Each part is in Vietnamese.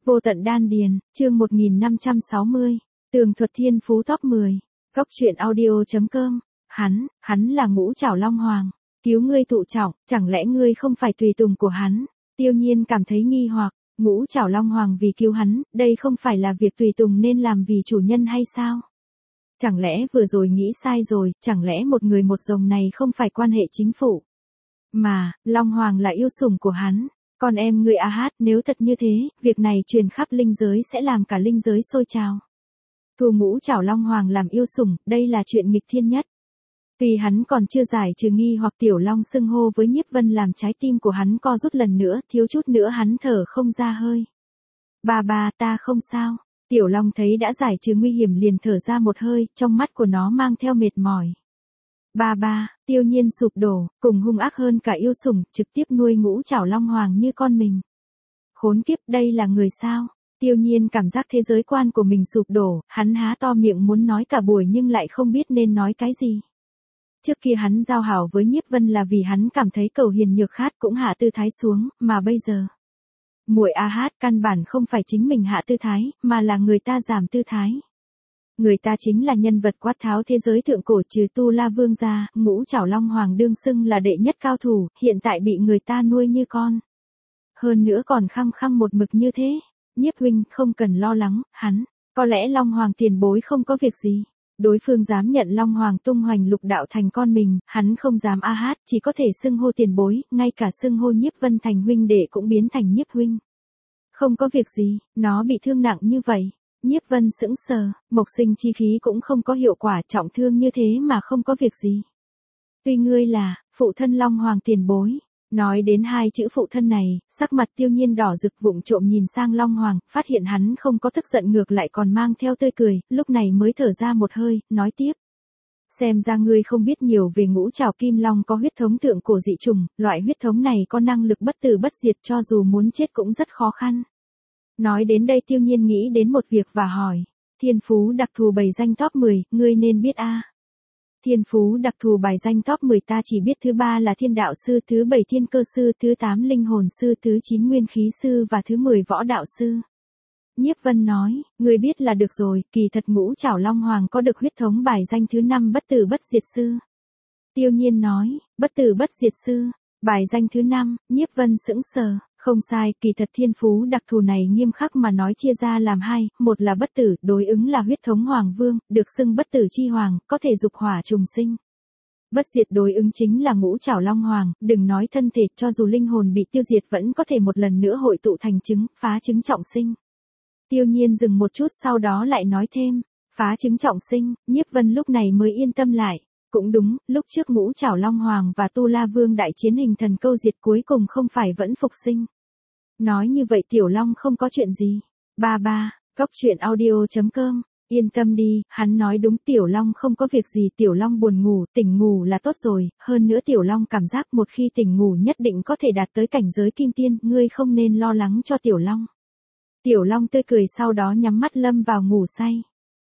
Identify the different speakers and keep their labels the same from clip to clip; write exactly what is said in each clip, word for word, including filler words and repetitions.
Speaker 1: Vô tận đan điền, chương một nghìn năm trăm sáu mươi, tường thuật thiên phú top mười, góc truyện audio.com, hắn, hắn là Ngũ Trảo Long Hoàng, cứu ngươi thụ trọng, chẳng lẽ ngươi không phải tùy tùng của hắn? Tiêu Nhiên cảm thấy nghi hoặc, Ngũ Trảo Long Hoàng vì cứu hắn, đây không phải là việc tùy tùng nên làm vì chủ nhân hay sao? Chẳng lẽ vừa rồi nghĩ sai rồi, chẳng lẽ một người một rồng này không phải quan hệ chính phủ? Mà, Long Hoàng là yêu sủng của hắn. Con em ngươi a hát, nếu thật như thế, việc này truyền khắp linh giới sẽ làm cả linh giới sôi trào. Thu Ngũ Trảo Long Hoàng làm yêu sủng, đây là chuyện nghịch thiên nhất. Tuy hắn còn chưa giải trừ nghi hoặc Tiểu Long xưng hô với Nhiếp Vân làm trái tim của hắn co rút lần nữa, thiếu chút nữa hắn thở không ra hơi. Ba ba, ta không sao. Tiểu Long thấy đã giải trừ nguy hiểm liền thở ra một hơi, trong mắt của nó mang theo mệt mỏi. Ba ba, Tiêu Nhiên sụp đổ, cùng hung ác hơn cả yêu sủng, trực tiếp nuôi Ngũ Trảo Long Hoàng như con mình. Khốn kiếp, đây là người sao? Tiêu Nhiên cảm giác thế giới quan của mình sụp đổ, hắn há to miệng muốn nói cả buổi nhưng lại không biết nên nói cái gì. Trước kia hắn giao hảo với Nhiếp Vân là vì hắn cảm thấy cầu hiền nhược khát cũng hạ tư thái xuống, mà bây giờ. Muội a hát căn bản không phải chính mình hạ tư thái, mà là người ta giảm tư thái. Người ta chính là nhân vật quát tháo thế giới thượng cổ trừ Tu La Vương ra, Ngũ Trảo Long Hoàng đương xưng là đệ nhất cao thủ, hiện tại bị người ta nuôi như con. Hơn nữa còn khăng khăng một mực như thế. Nhiếp huynh không cần lo lắng, hắn, có lẽ Long Hoàng tiền bối không có việc gì. Đối phương dám nhận Long Hoàng tung hoành lục đạo thành con mình, hắn không dám a hát, chỉ có thể xưng hô tiền bối, ngay cả xưng hô Nhiếp Vân thành huynh đệ cũng biến thành Nhiếp huynh. Không có việc gì, nó bị thương nặng như vậy. Nhiếp Vân sững sờ, mộc sinh chi khí cũng không có hiệu quả, trọng thương như thế mà không có việc gì. Tuy ngươi là, phụ thân Long Hoàng tiền bối. Nói đến hai chữ phụ thân này, sắc mặt Tiêu Nhiên đỏ rực vụng trộm nhìn sang Long Hoàng, phát hiện hắn không có tức giận ngược lại còn mang theo tươi cười, lúc này mới thở ra một hơi, nói tiếp. Xem ra ngươi không biết nhiều về Ngũ Trảo Kim Long có huyết thống thượng cổ dị trùng, loại huyết thống này có năng lực bất tử bất diệt cho dù muốn chết cũng rất khó khăn. Nói đến đây Tiêu Nhiên nghĩ đến một việc và hỏi, thiên phú đặc thù bày danh top mười, ngươi nên biết a. Thiên phú đặc thù bài danh top mười ta chỉ biết thứ ba là thiên đạo sư, thứ bảy thiên cơ sư, thứ tám linh hồn sư, thứ chín nguyên khí sư và thứ mười võ đạo sư. Nhiếp Vân nói, người biết là được rồi, kỳ thật Ngũ Trảo Long Hoàng có được huyết thống bài danh thứ năm bất tử bất diệt sư. Tiêu Nhiên nói, bất tử bất diệt sư, bài danh thứ năm, Nhiếp Vân sững sờ. Không sai, kỳ thật thiên phú đặc thù này nghiêm khắc mà nói chia ra làm hai, một là bất tử, đối ứng là huyết thống Hoàng Vương, được xưng bất tử chi hoàng, có thể dục hỏa trùng sinh. Bất diệt đối ứng chính là Ngũ Trảo Long Hoàng, đừng nói thân thể, cho dù linh hồn bị tiêu diệt vẫn có thể một lần nữa hội tụ thành trứng, phá trứng trọng sinh. Tiêu Nhiên dừng một chút sau đó lại nói thêm, phá trứng trọng sinh, Nhiếp Vân lúc này mới yên tâm lại. Cũng đúng, lúc trước Ngũ Trảo Long Hoàng và Tu La Vương đại chiến hình thần câu diệt cuối cùng không phải vẫn phục sinh. Nói như vậy Tiểu Long không có chuyện gì. Ba ba, góc truyện audio.com, yên tâm đi, hắn nói đúng Tiểu Long không có việc gì, Tiểu Long buồn ngủ, tỉnh ngủ là tốt rồi, hơn nữa Tiểu Long cảm giác một khi tỉnh ngủ nhất định có thể đạt tới cảnh giới kim tiên, ngươi không nên lo lắng cho Tiểu Long. Tiểu Long tươi cười sau đó nhắm mắt lâm vào ngủ say.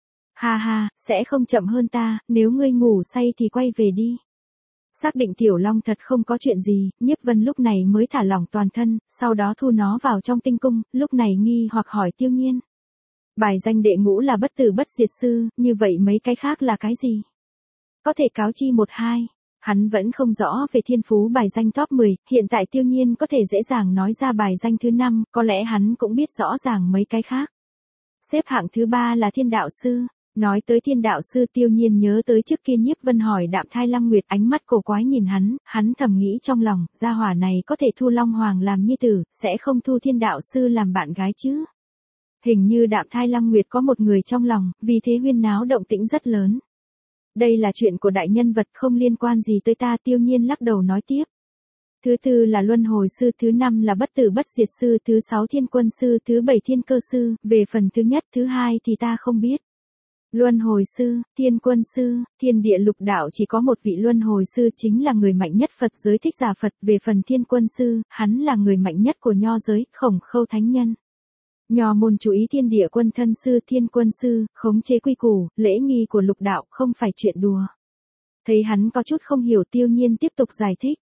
Speaker 1: Ha ha, sẽ không chậm hơn ta, nếu ngươi ngủ say thì quay về đi. Xác định Tiểu Long thật không có chuyện gì, Nhiếp Vân lúc này mới thả lỏng toàn thân, sau đó thu nó vào trong tinh cung, lúc này nghi hoặc hỏi Tiêu Nhiên. Bài danh đệ ngũ là bất tử bất diệt sư, như vậy mấy cái khác là cái gì? Có thể cáo chi một hai. Hắn vẫn không rõ về thiên phú bài danh top mười, hiện tại Tiêu Nhiên có thể dễ dàng nói ra bài danh thứ năm, có lẽ hắn cũng biết rõ ràng mấy cái khác. Xếp hạng thứ ba là thiên đạo sư. Nói tới thiên đạo sư Tiêu Nhiên nhớ tới trước kia Nhiếp Vân hỏi Đạm Thai Lăng Nguyệt, ánh mắt cổ quái nhìn hắn, hắn thầm nghĩ trong lòng, gia hỏa này có thể thu Long Hoàng làm nhi tử, sẽ không thu thiên đạo sư làm bạn gái chứ. Hình như Đạm Thai Lăng Nguyệt có một người trong lòng, vì thế huyên náo động tĩnh rất lớn. Đây là chuyện của đại nhân vật không liên quan gì tới ta, Tiêu Nhiên lắc đầu nói tiếp. Thứ tư là luân hồi sư, thứ năm là bất tử bất diệt sư, thứ sáu thiên quân sư, thứ bảy thiên cơ sư, về phần thứ nhất, thứ hai thì ta không biết. Luân hồi sư, thiên quân sư, thiên địa lục đạo chỉ có một vị luân hồi sư chính là người mạnh nhất Phật giới Thích Giả Phật, về phần thiên quân sư, hắn là người mạnh nhất của nho giới, Khổng Khâu thánh nhân. Nho môn chú ý thiên địa quân thân sư, thiên quân sư, khống chế quy củ, lễ nghi của lục đạo, không phải chuyện đùa. Thấy hắn có chút không hiểu Tiêu Nhiên tiếp tục giải thích.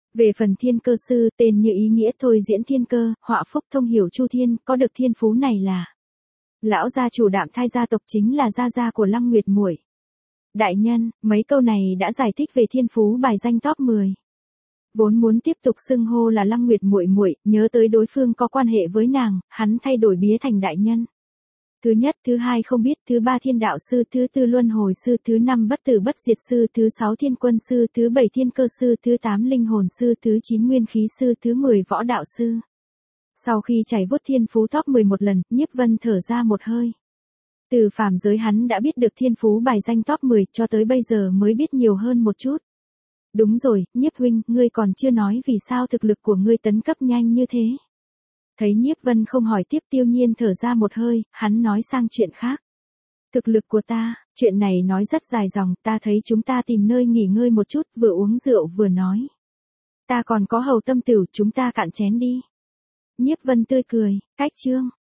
Speaker 1: Về phần thiên cơ sư, tên như ý nghĩa thôi diễn thiên cơ, họa phúc thông hiểu chu thiên, có được thiên phú này là lão gia chủ Đạm Thai gia tộc, chính là gia gia của Lăng Nguyệt muội. Đại nhân, mấy câu này đã giải thích về thiên phú bài danh top mười. Vốn muốn tiếp tục xưng hô là Lăng Nguyệt muội muội, nhớ tới đối phương có quan hệ với nàng, hắn thay đổi bía thành đại nhân. Thứ nhất, thứ hai không biết, thứ ba thiên đạo sư, thứ tư luân hồi sư, thứ năm bất tử bất diệt sư, thứ sáu thiên quân sư, thứ bảy thiên cơ sư, thứ tám linh hồn sư, thứ chín nguyên khí sư, thứ mười võ đạo sư. Sau khi chảy vuốt thiên phú top mười một lần, Nhiếp Vân thở ra một hơi. Từ phàm giới hắn đã biết được thiên phú bài danh top mười, cho tới bây giờ mới biết nhiều hơn một chút. Đúng rồi, Nhiếp huynh, ngươi còn chưa nói vì sao thực lực của ngươi tấn cấp nhanh như thế. Thấy Nhiếp Vân không hỏi tiếp, Tiêu Nhiên thở ra một hơi, hắn nói sang chuyện khác. Thực lực của ta, chuyện này nói rất dài dòng, ta thấy chúng ta tìm nơi nghỉ ngơi một chút, vừa uống rượu vừa nói. Ta còn có hầu tâm tửu, chúng ta cạn chén đi. Nhiếp Vân tươi cười, cách chương.